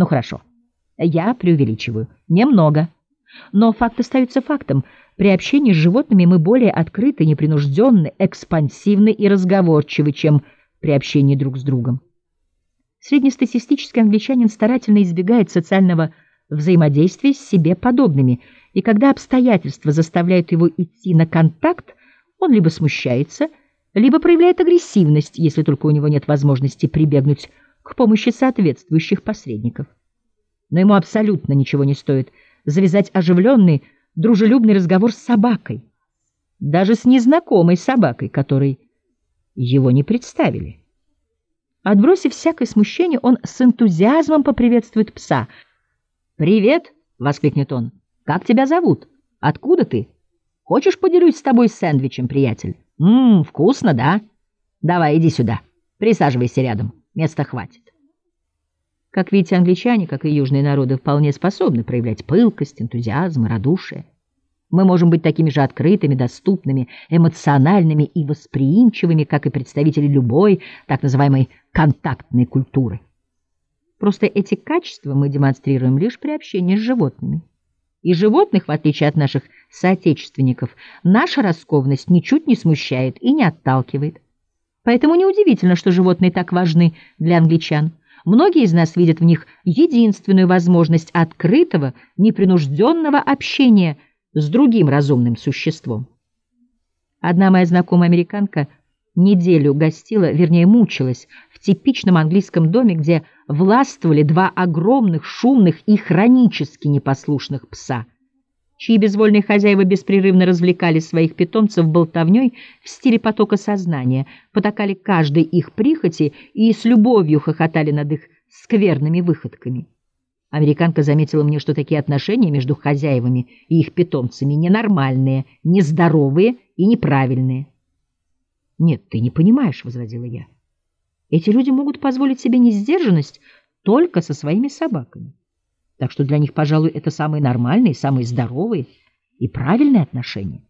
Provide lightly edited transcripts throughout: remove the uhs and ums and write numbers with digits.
Ну хорошо, я преувеличиваю. Немного. Но факт остается фактом. При общении с животными мы более открыты, непринужденны, экспансивны и разговорчивы, чем при общении друг с другом. Среднестатистический англичанин старательно избегает социального взаимодействия с себе подобными, и когда обстоятельства заставляют его идти на контакт, он либо смущается, либо проявляет агрессивность, если только у него нет возможности прибегнуть к помощи соответствующих посредников. Но ему абсолютно ничего не стоит завязать оживленный, дружелюбный разговор с собакой, даже с незнакомой собакой, которой его не представили. Отбросив всякое смущение, он с энтузиазмом поприветствует пса. «Привет!» — воскликнет он. «Как тебя зовут? Откуда ты? Хочешь, поделюсь с тобой сэндвичем, приятель? Вкусно, да? Давай, иди сюда. Присаживайся рядом. Места хватит». Как видите, англичане, как и южные народы, вполне способны проявлять пылкость, энтузиазм и радушие. Мы можем быть такими же открытыми, доступными, эмоциональными и восприимчивыми, как и представители любой так называемой контактной культуры. Просто эти качества мы демонстрируем лишь при общении с животными. И животных, в отличие от наших соотечественников, наша раскованность ничуть не смущает и не отталкивает. Поэтому неудивительно, что животные так важны для англичан. Многие из нас видят в них единственную возможность открытого, непринужденного общения с другим разумным существом. Одна моя знакомая американка неделю гостила, вернее, мучилась в типичном английском доме, где властвовали два огромных, шумных и хронически непослушных пса, чьи безвольные хозяева беспрерывно развлекали своих питомцев болтовней в стиле потока сознания, потакали каждой их прихоти и с любовью хохотали над их скверными выходками. Американка заметила мне, что такие отношения между хозяевами и их питомцами ненормальные, нездоровые и неправильные. «Нет, ты не понимаешь», — возразила я. «Эти люди могут позволить себе несдержанность только со своими собаками. Так что для них, пожалуй, это самые нормальные, самые здоровые и правильные отношения».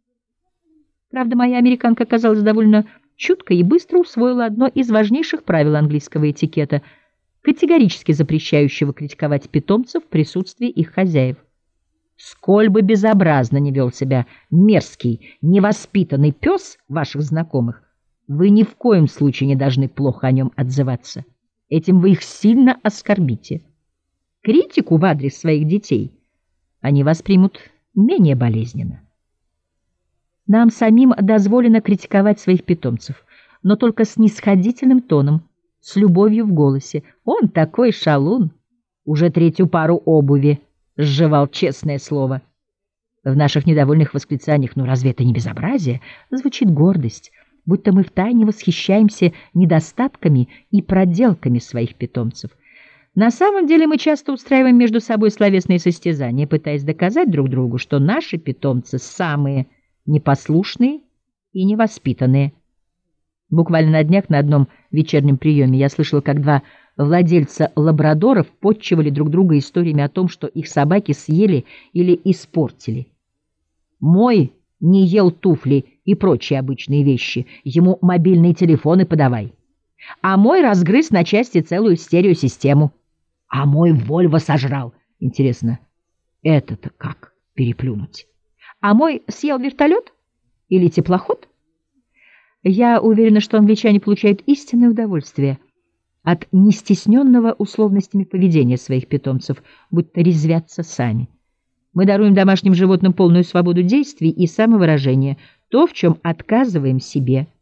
Правда, моя американка оказалась довольно чуткой и быстро усвоила одно из важнейших правил английского этикета, категорически запрещающего критиковать питомцев в присутствии их хозяев. Сколь бы безобразно не вел себя мерзкий, невоспитанный пес ваших знакомых, вы ни в коем случае не должны плохо о нем отзываться. Этим вы их сильно оскорбите. Критику в адрес своих детей они воспримут менее болезненно. Нам самим дозволено критиковать своих питомцев, но только с снисходительным тоном, с любовью в голосе. Он такой шалун, уже 3-ю пару обуви сживал, честное слово. В наших недовольных восклицаниях «ну разве это не безобразие?» звучит гордость, будто мы втайне восхищаемся недостатками и проделками своих питомцев. На самом деле мы часто устраиваем между собой словесные состязания, пытаясь доказать друг другу, что наши питомцы самые непослушные и невоспитанные. Буквально на днях на одном вечернем приеме я слышала, как два владельца лабрадоров подчивали друг друга историями о том, что их собаки съели или испортили. Мой не ел туфли и прочие обычные вещи, ему мобильные телефоны подавай. А мой разгрыз на части целую стереосистему. А мой Вольво сожрал. Интересно, это-то как переплюнуть? А мой съел вертолет или теплоход? Я уверена, что англичане получают истинное удовольствие от нестесненного условностями поведения своих питомцев, будто резвятся сами. Мы даруем домашним животным полную свободу действий и самовыражения, то, в чем отказываем себе.